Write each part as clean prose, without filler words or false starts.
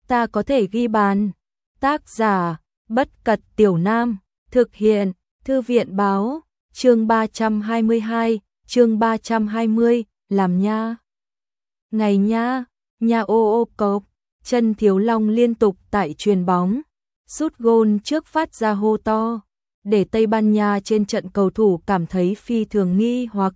ta có thể ghi bàn. Tác giả, Bất Cật Tiểu Nam, thực hiện, Thư viện báo, chương 322, chương 320, làm nha. Ngày nha, nha ô ô cộp, Chân Thiếu Long liên tục tại chuyền bóng, sút gôn trước phát ra hô to, để Tây Ban Nha trên trận cầu thủ cảm thấy phi thường nghi hoặc.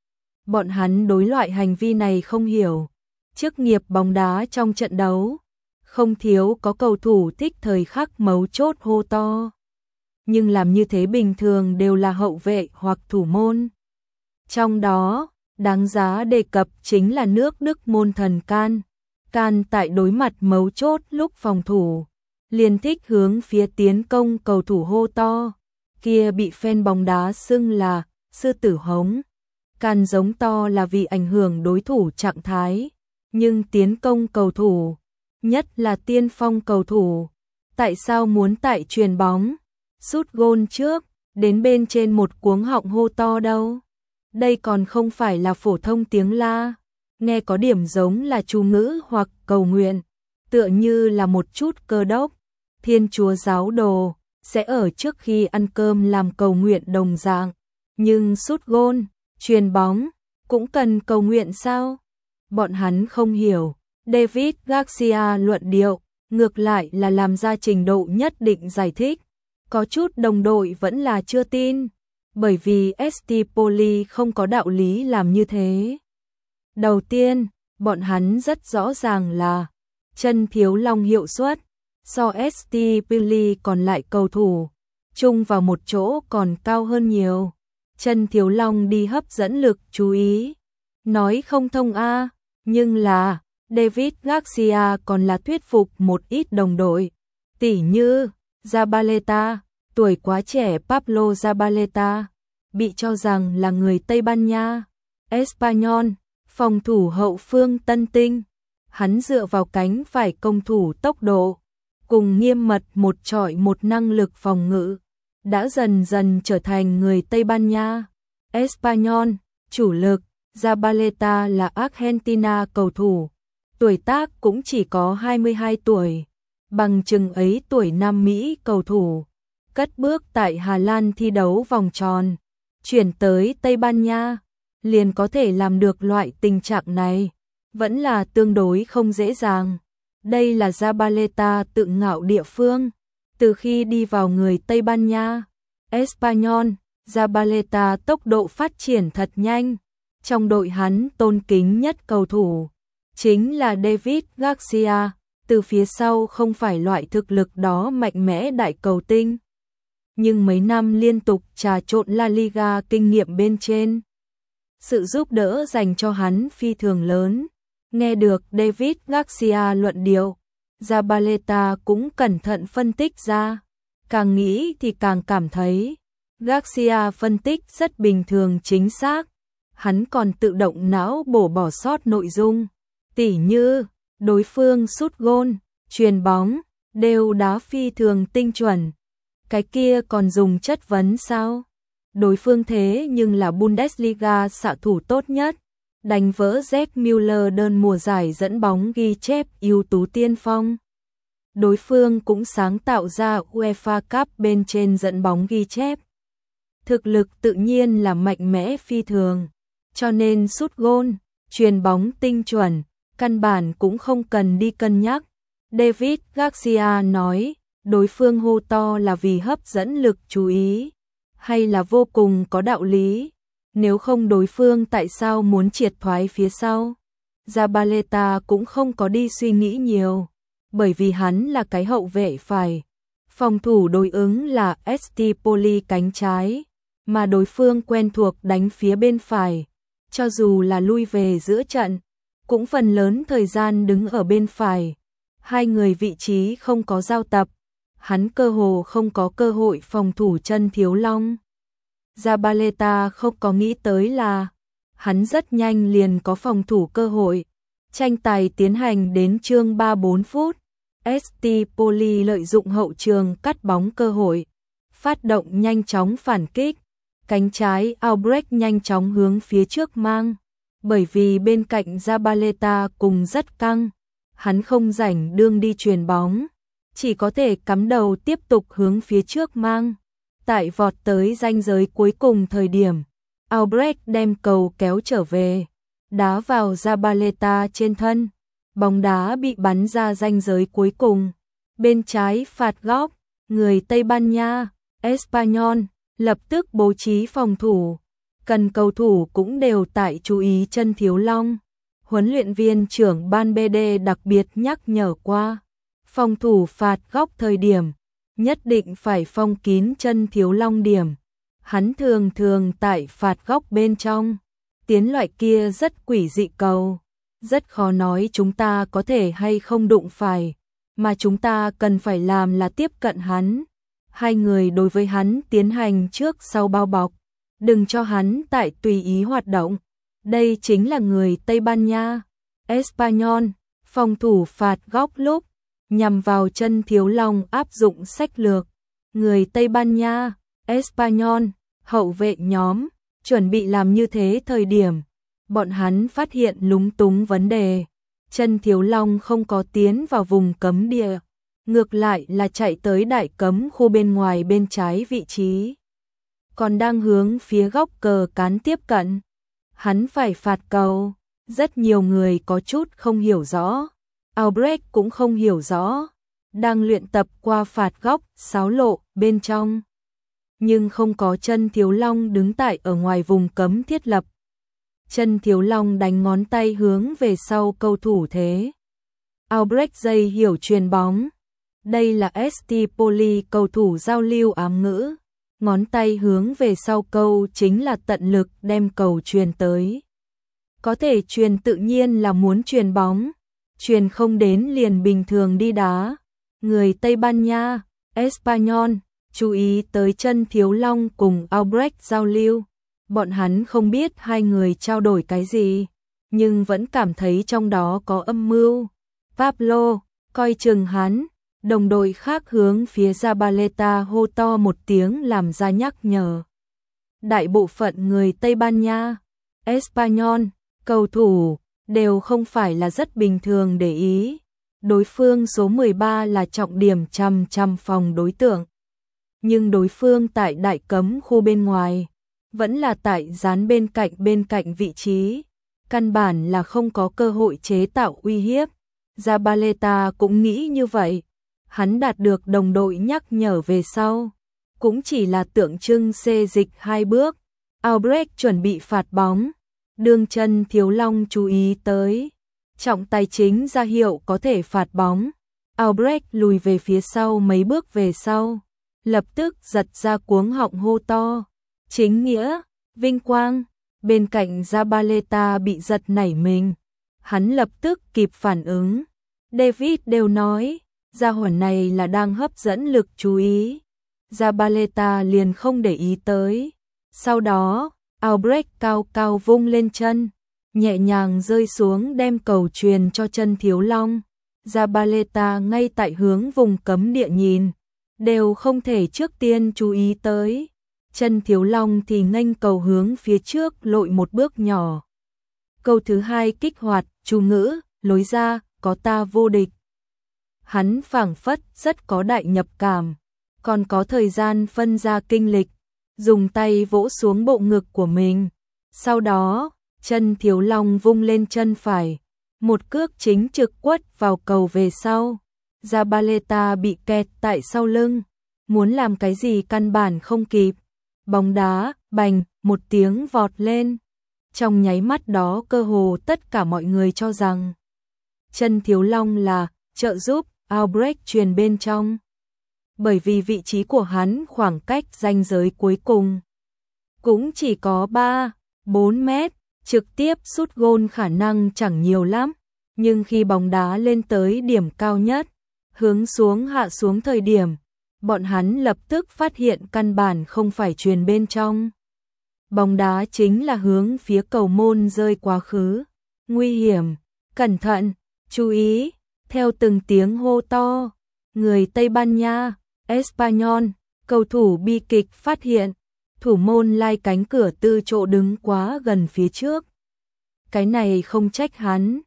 Bọn hắn đối loại hành vi này không hiểu. Chức nghiệp bóng đá trong trận đấu, không thiếu có cầu thủ thích thời khắc mấu chốt hô to. Nhưng làm như thế bình thường đều là hậu vệ hoặc thủ môn. Trong đó, đáng giá đề cập chính là nước Đức môn thần Can. Can tại đối mặt mấu chốt lúc phòng thủ, liền thích hướng phía tiến công cầu thủ hô to, kia bị fan bóng đá xưng là sư tử hống. Can giống to là vì ảnh hưởng đối thủ trạng thái, nhưng tiến công cầu thủ, nhất là tiên phong cầu thủ, tại sao muốn tại chuyền bóng, sút gôn trước, đến bên trên một cuống họng hô to đâu? Đây còn không phải là phổ thông tiếng la, nghe có điểm giống là chú ngữ hoặc cầu nguyện, tựa như là một chút cơ đốc, Thiên Chúa giáo đồ sẽ ở trước khi ăn cơm làm cầu nguyện đồng dạng, nhưng sút gôn, chuyền bóng cũng cần cầu nguyện sao? Bọn hắn không hiểu. David Garcia luận điệu, ngược lại là làm ra trình độ nhất định giải thích. Có chút đồng đội vẫn là chưa tin, bởi vì Stipoli không có đạo lý làm như thế. Đầu tiên, bọn hắn rất rõ ràng là Chân Thiếu Long hiệu suất so Stipoli còn lại cầu thủ chung vào một chỗ còn cao hơn nhiều. Chân Thiếu Long đi hấp dẫn lực chú ý, nói không thông a, nhưng là David Garcia còn là thuyết phục một ít đồng đội, tỉ như Zabaleta, tuổi quá trẻ Pablo Zabaleta, bị cho rằng là người Tây Ban Nha, Espanyol, phòng thủ hậu phương tân tinh. Hắn dựa vào cánh phải công thủ tốc độ, cùng nghiêm mật một trọi một năng lực phòng ngự, đã dần dần trở thành người Tây Ban Nha, Espanyol, chủ lực. Zabaleta là Argentina cầu thủ, tuổi tác cũng chỉ có 22 tuổi, bằng chừng ấy tuổi Nam Mỹ cầu thủ, cất bước tại Hà Lan thi đấu vòng tròn, chuyển tới Tây Ban Nha, liền có thể làm được loại tình trạng này, vẫn là tương đối không dễ dàng. Đây là Zabaleta tự ngạo địa phương, từ khi đi vào người Tây Ban Nha, Espanyol, Zabaleta tốc độ phát triển thật nhanh. Trong đội hắn tôn kính nhất cầu thủ chính là David Garcia, từ phía sau không phải loại thực lực đó mạnh mẽ đại cầu tinh. Nhưng mấy năm liên tục trà trộn La Liga kinh nghiệm bên trên, sự giúp đỡ dành cho hắn phi thường lớn. Nghe được David Garcia luận điệu, Zabaleta cũng cẩn thận phân tích ra, càng nghĩ thì càng cảm thấy Garcia phân tích rất bình thường chính xác. Hắn còn tự động não bổ bỏ sót nội dung, tỉ như đối phương sút gôn, chuyền bóng, đều đá phi thường tinh chuẩn. Cái kia còn dùng chất vấn sao? Đối phương thế nhưng là Bundesliga xạ thủ tốt nhất, đánh vỡ Gerd Müller đơn mùa giải dẫn bóng ghi chép ưu tú tiên phong. Đối phương cũng sáng tạo ra UEFA Cup bên trên dẫn bóng ghi chép. Thực lực tự nhiên là mạnh mẽ phi thường. Cho nên sút gôn, chuyền bóng tinh chuẩn, căn bản cũng không cần đi cân nhắc. David Garcia nói, đối phương hô to là vì hấp dẫn lực chú ý, hay là vô cùng có đạo lý. Nếu không đối phương tại sao muốn triệt thoái phía sau? Zabaleta cũng không có đi suy nghĩ nhiều, bởi vì hắn là cái hậu vệ phải. Phòng thủ đối ứng là Stipoli cánh trái, mà đối phương quen thuộc đánh phía bên phải. Cho dù là lui về giữa trận, cũng phần lớn thời gian đứng ở bên phải. Hai người vị trí không có giao tập, hắn cơ hồ không có cơ hội phòng thủ Chân Thiếu Long. Zabaleta không có nghĩ tới là hắn rất nhanh liền có phòng thủ cơ hội. Tranh tài tiến hành đến chương 3-4 phút, Stipoli lợi dụng hậu trường cắt bóng cơ hội, phát động nhanh chóng phản kích. Cánh trái Albrecht nhanh chóng hướng phía trước mang, bởi vì bên cạnh Zabaleta cùng rất căng, hắn không rảnh đương đi chuyền bóng, chỉ có thể cắm đầu tiếp tục hướng phía trước mang. Tại vọt tới ranh giới cuối cùng thời điểm, Albrecht đem cầu kéo trở về, đá vào Zabaleta trên thân. Bóng đá bị bắn ra ranh giới cuối cùng. Bên trái phạt góc, người Tây Ban Nha, Espanyol, lập tức bố trí phòng thủ. Cần cầu thủ cũng đều tại chú ý chân Thiếu Long. Huấn luyện viên trưởng ban BD đặc biệt nhắc nhở qua. Phòng thủ phạt góc thời điểm, nhất định phải phong kín chân Thiếu Long điểm. Hắn thường tại phạt góc bên trong. Tiến loại kia rất quỷ dị cầu. Rất khó nói chúng ta có thể hay không đụng phải. Mà chúng ta cần phải làm là tiếp cận hắn. Hai người đối với hắn tiến hành trước sau bao bọc. Đừng cho hắn tại tùy ý hoạt động. Đây chính là người Tây Ban Nha, Espanyol, phòng thủ phạt góc lúc nhằm vào chân Thiếu Long áp dụng sách lược. Người Tây Ban Nha, Espanyol, hậu vệ nhóm, chuẩn bị làm như thế thời điểm. Bọn hắn phát hiện lúng túng vấn đề. Chân Thiếu Long không có tiến vào vùng cấm địa. Ngược lại là chạy tới đại cấm khu bên ngoài bên trái vị trí. Còn đang hướng phía góc cờ cán tiếp cận. Hắn phải phạt cầu. Rất nhiều người có chút không hiểu rõ. Albrecht cũng không hiểu rõ. Đang luyện tập qua phạt góc, xáo lộ, bên trong. Nhưng không có chân Thiếu Long đứng tại ở ngoài vùng cấm thiết lập. Chân Thiếu Long đánh ngón tay hướng về sau cầu thủ thế. Albrecht dây hiểu chuyền bóng. Đây là Stipoli cầu thủ giao lưu ám ngữ. Ngón tay hướng về sau câu chính là tận lực đem cầu chuyền tới. Có thể chuyền tự nhiên là muốn chuyền bóng. Chuyền không đến liền bình thường đi đá. Người Tây Ban Nha, Espanyol, chú ý tới chân Thiếu Long cùng Albrecht giao lưu. Bọn hắn không biết hai người trao đổi cái gì, nhưng vẫn cảm thấy trong đó có âm mưu. Pablo, coi chừng hắn, đồng đội khác hướng phía Zabaleta hô to một tiếng làm ra nhắc nhở. Đại bộ phận người Tây Ban Nha, Espanyol, cầu thủ, đều không phải là rất bình thường để ý. Đối phương số 13 là trọng điểm chằm phòng đối tượng. Nhưng đối phương tại đại cấm khu bên ngoài, vẫn là tại dán bên cạnh vị trí. Căn bản là không có cơ hội chế tạo uy hiếp. Zabaleta cũng nghĩ như vậy. Hắn đạt được đồng đội nhắc nhở về sau. Cũng chỉ là tượng trưng xê dịch 2 bước. Albrecht chuẩn bị phạt bóng. Đương chân Thiếu Long chú ý tới. Trọng tài chính ra hiệu có thể phạt bóng. Albrecht lùi về phía sau mấy bước về sau. Lập tức giật ra cuống họng hô to. Chính nghĩa, vinh quang. Bên cạnh Zabaleta bị giật nảy mình. Hắn lập tức kịp phản ứng. David đều nói, gia hỏa này là đang hấp dẫn lực chú ý. Zabaleta liền không để ý tới. Sau đó, Albrecht cao vung lên chân, nhẹ nhàng rơi xuống đem cầu truyền cho chân Thiếu Long. Zabaleta ngay tại hướng vùng cấm địa nhìn, đều không thể trước tiên chú ý tới. Chân Thiếu Long thì nghênh cầu hướng phía trước lội một bước nhỏ. Câu thứ hai kích hoạt, chú ngữ, lối ra, có ta vô địch. Hắn phảng phất rất có đại nhập cảm, còn có thời gian phân ra kinh lịch, dùng tay vỗ xuống bộ ngực của mình. Sau đó, chân Thiếu Long vung lên chân phải, một cước chính trực quất vào cầu về sau. Zabaleta bị kẹt tại sau lưng, muốn làm cái gì căn bản không kịp. Bóng đá, bành, một tiếng vọt lên. Trong nháy mắt đó cơ hồ tất cả mọi người cho rằng chân Thiếu Long là trợ giúp Albrecht truyền bên trong. Bởi vì vị trí của hắn khoảng cách ranh giới cuối cùng cũng chỉ có 3-4 mét, trực tiếp sút gôn khả năng chẳng nhiều lắm. Nhưng khi bóng đá lên tới điểm cao nhất, hướng xuống hạ xuống thời điểm, bọn hắn lập tức phát hiện căn bản không phải truyền bên trong. Bóng đá chính là hướng phía cầu môn rơi quá khứ. Nguy hiểm, cẩn thận, chú ý, theo từng tiếng hô to. Người Tây Ban Nha, Espanyol, cầu thủ bi kịch phát hiện, thủ môn lai cánh cửa tư chỗ đứng quá gần phía trước. Cái này không trách hắn.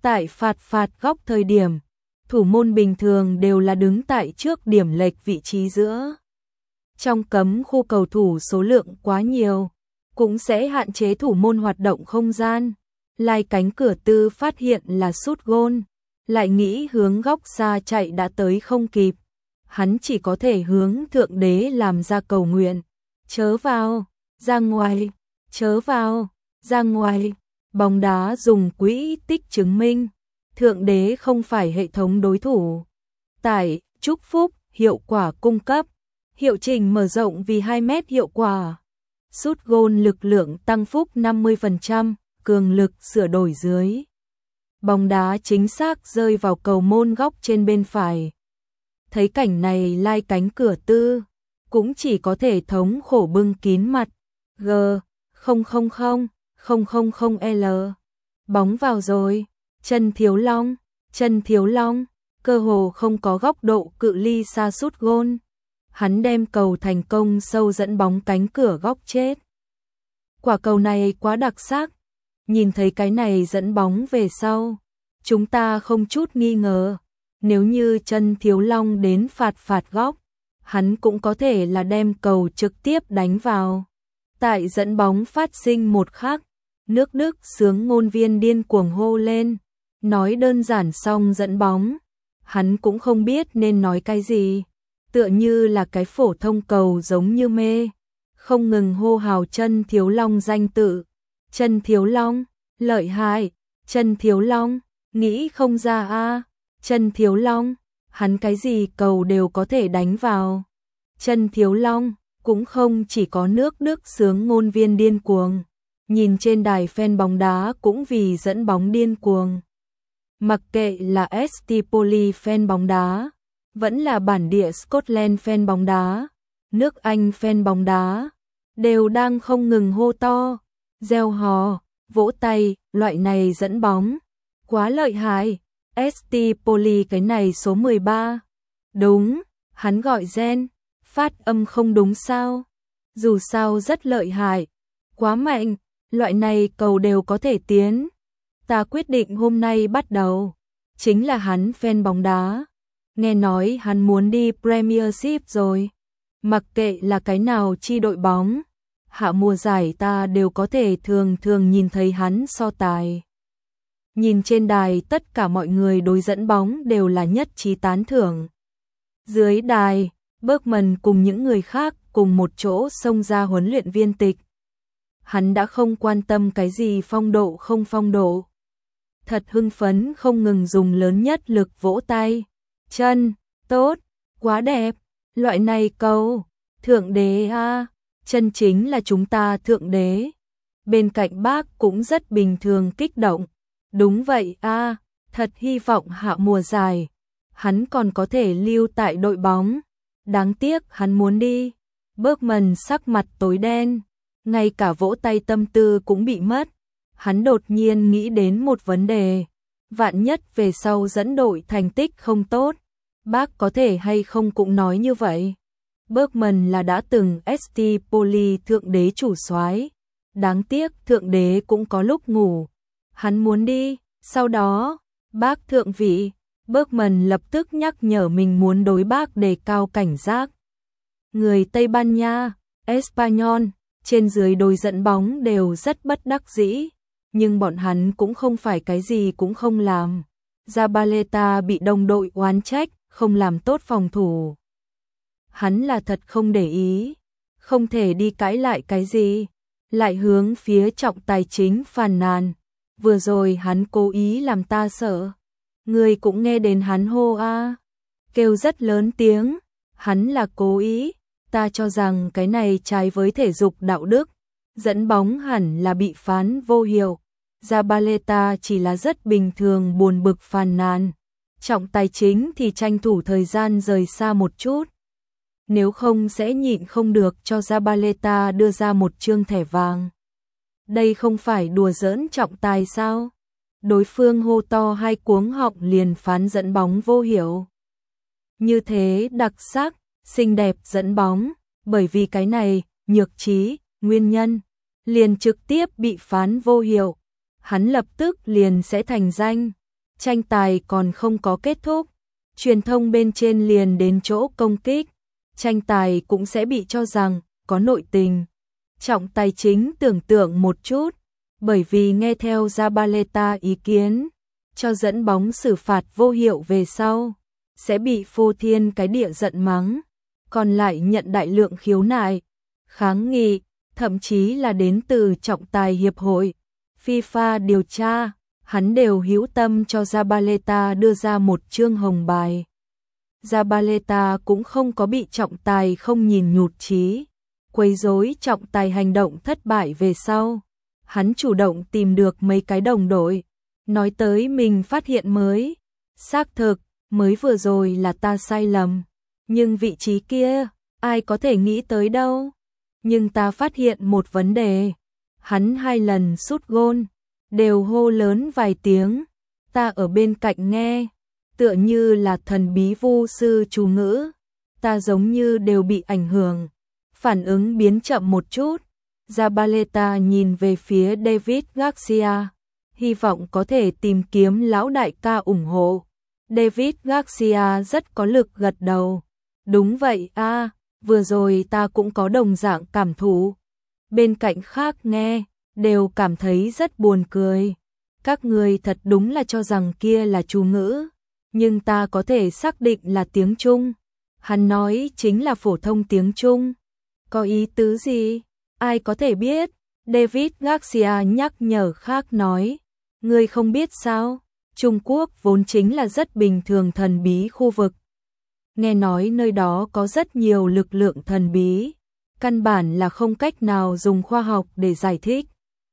Tại phạt góc thời điểm, thủ môn bình thường đều là đứng tại trước điểm lệch vị trí giữa. Trong cấm khu cầu thủ số lượng quá nhiều, cũng sẽ hạn chế thủ môn hoạt động không gian. Lai cánh cửa tư phát hiện là sút gôn, lại nghĩ hướng góc xa chạy đã tới không kịp. Hắn chỉ có thể hướng Thượng Đế làm ra cầu nguyện. Chớ vào, ra ngoài, chớ vào, ra ngoài. Bóng đá dùng quỹ tích chứng minh, Thượng Đế không phải hệ thống đối thủ. Tải, chúc phúc, hiệu quả cung cấp. Hiệu chỉnh mở rộng vì 2 mét hiệu quả. Sút gôn lực lượng tăng phúc 50%, cường lực sửa đổi dưới. Bóng đá chính xác rơi vào cầu môn góc trên bên phải. Thấy cảnh này Lai cánh cửa tư, cũng chỉ có thể thống khổ bưng kín mặt. G000000L. Bóng vào rồi, Trần Thiếu Long, cơ hồ không có góc độ cự ly xa sút gôn. Hắn đem cầu thành công sâu dẫn bóng cánh cửa góc chết. Quả cầu này quá đặc sắc, nhìn thấy cái này dẫn bóng về sau, chúng ta không chút nghi ngờ, nếu như Trần Thiếu Long đến phạt góc, hắn cũng có thể là đem cầu trực tiếp đánh vào. Tại dẫn bóng phát sinh một khắc, nước Đức xướng ngôn viên điên cuồng hô lên, nói đơn giản xong dẫn bóng, hắn cũng không biết nên nói cái gì, tựa như là cái phổ thông cầu giống như mê, không ngừng hô hào Trần Thiếu Long danh tự. Trần Thiếu Long, lợi hại, Trần Thiếu Long, nghĩ không ra a, Trần Thiếu Long, hắn cái gì cầu đều có thể đánh vào. Trần Thiếu Long, cũng không chỉ có nước Đức xướng ngôn viên điên cuồng, nhìn trên đài fan bóng đá cũng vì dẫn bóng điên cuồng. Mặc kệ là ST Poli fan bóng đá, vẫn là bản địa Scotland fan bóng đá, nước Anh fan bóng đá, đều đang không ngừng hô to, reo hò, vỗ tay, loại này dẫn bóng. Quá lợi hại, ST Poli cái này số 13. Đúng, hắn gọi gen, phát âm không đúng sao. Dù sao rất lợi hại, quá mạnh, loại này cầu đều có thể tiến. Ta quyết định hôm nay bắt đầu, chính là hắn fan bóng đá. Nghe nói hắn muốn đi Premiership rồi. Mặc kệ là cái nào chi đội bóng, hạ mùa giải ta đều có thể thường nhìn thấy hắn so tài. Nhìn trên đài tất cả mọi người đối dẫn bóng đều là nhất trí tán thưởng. Dưới đài, Bergman cùng những người khác cùng một chỗ xông ra huấn luyện viên tịch. Hắn đã không quan tâm cái gì phong độ không phong độ. Thật hưng phấn không ngừng dùng lớn nhất lực vỗ tay. Chân, tốt, quá đẹp, loại này cầu, Thượng Đế a, chân chính là chúng ta Thượng Đế. Bên cạnh bác cũng rất bình thường kích động. Đúng vậy a, thật hy vọng hạ mùa giải, hắn còn có thể lưu tại đội bóng. Đáng tiếc hắn muốn đi. Bergman sắc mặt tối đen, ngay cả vỗ tay tâm tư cũng bị mất. Hắn đột nhiên nghĩ đến một vấn đề, vạn nhất về sau dẫn đội thành tích không tốt, bác có thể hay không cũng nói như vậy. Bergman là đã từng ST Poli Thượng Đế chủ soái, đáng tiếc Thượng Đế cũng có lúc ngủ. Hắn muốn đi, sau đó, bác thượng vị, Bergman lập tức nhắc nhở mình muốn đối bác đề cao cảnh giác. Người Tây Ban Nha, Espanyol, trên dưới đôi dẫn bóng đều rất bất đắc dĩ, nhưng bọn hắn cũng không phải cái gì cũng không làm. Zabaleta bị đồng đội oán trách, không làm tốt phòng thủ. Hắn là thật không để ý, không thể đi cãi lại cái gì, lại hướng phía trọng tài chính phàn nàn. Vừa rồi hắn cố ý làm ta sợ. Người cũng nghe đến hắn hô a, kêu rất lớn tiếng, hắn là cố ý, ta cho rằng cái này trái với thể dục đạo đức, dẫn bóng hẳn là bị phán vô hiệu. Zabaleta chỉ là rất bình thường buồn bực phàn nàn, trọng tài chính thì tranh thủ thời gian rời xa một chút. Nếu không sẽ nhịn không được cho Zabaleta đưa ra một chương thẻ vàng. Đây không phải đùa giỡn trọng tài sao? Đối phương hô to hai cuống họng liền phán dẫn bóng vô hiệu. Như thế đặc sắc, xinh đẹp dẫn bóng, bởi vì cái này, nhược trí, nguyên nhân, liền trực tiếp bị phán vô hiệu. Hắn lập tức liền sẽ thành danh. tranh tài còn không có kết thúc, truyền thông bên trên liền đến chỗ công kích, tranh tài cũng sẽ bị cho rằng có nội tình. Trọng tài chính tưởng tượng một chút, bởi vì nghe theo Zabaleta ý kiến, cho dẫn bóng xử phạt vô hiệu về sau, sẽ bị phô thiên cái địa giận mắng, còn lại nhận đại lượng khiếu nại, kháng nghị, thậm chí là đến từ trọng tài hiệp hội, FIFA điều tra, hắn đều hữu tâm cho Zabaleta đưa ra một chương hồng bài. Zabaleta cũng không có bị trọng tài không nhìn nhụt chí, quấy rối trọng tài hành động thất bại về sau. Hắn chủ động tìm được mấy cái đồng đội, nói tới mình phát hiện mới. Xác thực, mới vừa rồi là ta sai lầm, nhưng vị trí kia, ai có thể nghĩ tới đâu. Nhưng ta phát hiện một vấn đề, hắn 2 lần sút gôn, đều hô lớn vài tiếng, ta ở bên cạnh nghe, tựa như là thần bí vu sư chú ngữ, ta giống như đều bị ảnh hưởng, phản ứng biến chậm một chút. Zabaleta nhìn về phía David Garcia, hy vọng có thể tìm kiếm lão đại ca ủng hộ. David Garcia rất có lực gật đầu. Đúng vậy a, vừa rồi ta cũng có đồng dạng cảm thụ. Bên cạnh khác nghe, đều cảm thấy rất buồn cười. Các người thật đúng là cho rằng kia là chú ngữ, nhưng ta có thể xác định là tiếng Trung. Hắn nói chính là phổ thông tiếng Trung. Có ý tứ gì? Ai có thể biết? David Garcia nhắc nhở khác nói. Ngươi không biết sao? Trung Quốc vốn chính là rất bình thường thần bí khu vực. Nghe nói nơi đó có rất nhiều lực lượng thần bí, căn bản là không cách nào dùng khoa học để giải thích.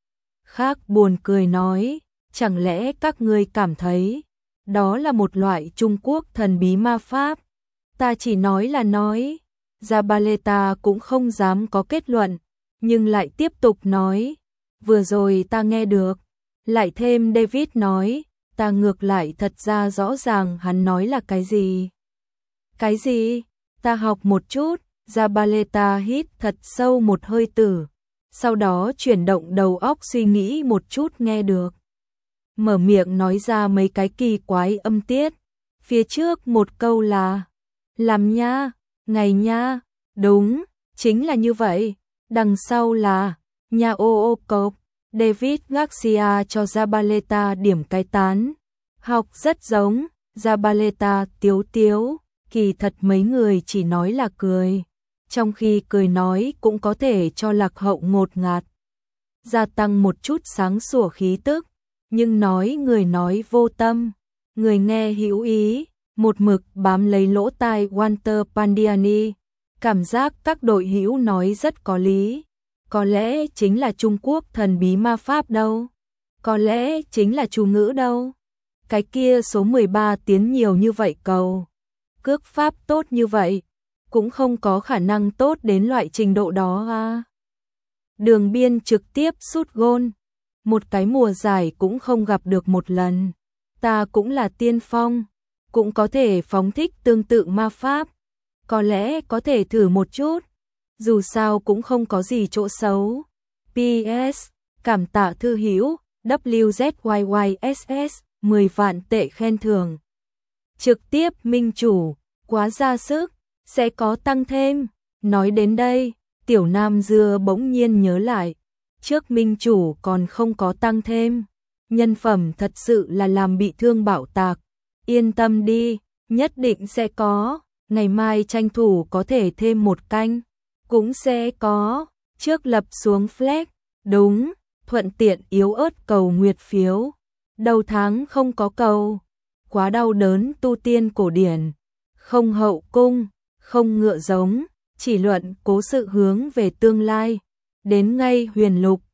Khác buồn cười nói, chẳng lẽ các ngươi cảm thấy đó là một loại Trung Quốc thần bí ma pháp? Ta chỉ nói là nói. Zabaleta cũng không dám có kết luận, nhưng lại tiếp tục nói, vừa rồi ta nghe được. Lại thêm David nói, ta ngược lại thật ra rõ ràng hắn nói là cái gì. Cái gì? Ta học một chút. Zabaleta hít thật sâu một hơi tử, sau đó chuyển động đầu óc suy nghĩ một chút nghe được. Mở miệng nói ra mấy cái kỳ quái âm tiết. Phía trước một câu là làm nha, ngày nha, đúng, chính là như vậy. Đằng sau là nha ô ô cộp. David Garcia cho Zabaleta điểm cái tán. Học rất giống. Zabaleta tiếu tiếu, kỳ thật mấy người chỉ nói là cười, trong khi cười nói cũng có thể cho lạc hậu ngột ngạt, gia tăng một chút sáng sủa khí tức, nhưng người nói vô tâm, người nghe hữu ý, một mực bám lấy lỗ tai Walter Pandiani, cảm giác các đội hữu nói rất có lý. Có lẽ chính là Trung Quốc thần bí ma pháp đâu, có lẽ chính là chú ngữ đâu. Cái kia số 13 tiến nhiều như vậy cầu, cước pháp tốt như vậy, cũng không có khả năng tốt đến loại trình độ đó à. Đường biên trực tiếp sút gôn, một cái mùa giải cũng không gặp được một lần. Ta cũng là tiên phong, cũng có thể phóng thích tương tự ma pháp, có lẽ có thể thử một chút, dù sao cũng không có gì chỗ xấu. PS, cảm tạ thư hữu, WZYYSS, 10 vạn tệ khen thưởng. Trực tiếp minh chủ, quá ra sức, sẽ có tăng thêm. Nói đến đây, Tiểu Nam Dưa bỗng nhiên nhớ lại, trước minh chủ còn không có tăng thêm. Nhân phẩm thật sự là làm bị thương Bảo Tạc. Yên tâm đi, nhất định sẽ có. Ngày mai tranh thủ có thể thêm một canh, cũng sẽ có. Trước lập xuống flag, đúng, thuận tiện yếu ớt cầu nguyệt phiếu. Đầu tháng không có cầu, quá đau đớn tu tiên cổ điển, không hậu cung, không ngựa giống, chỉ luận cố sự hướng về tương lai, đến ngay huyền lục.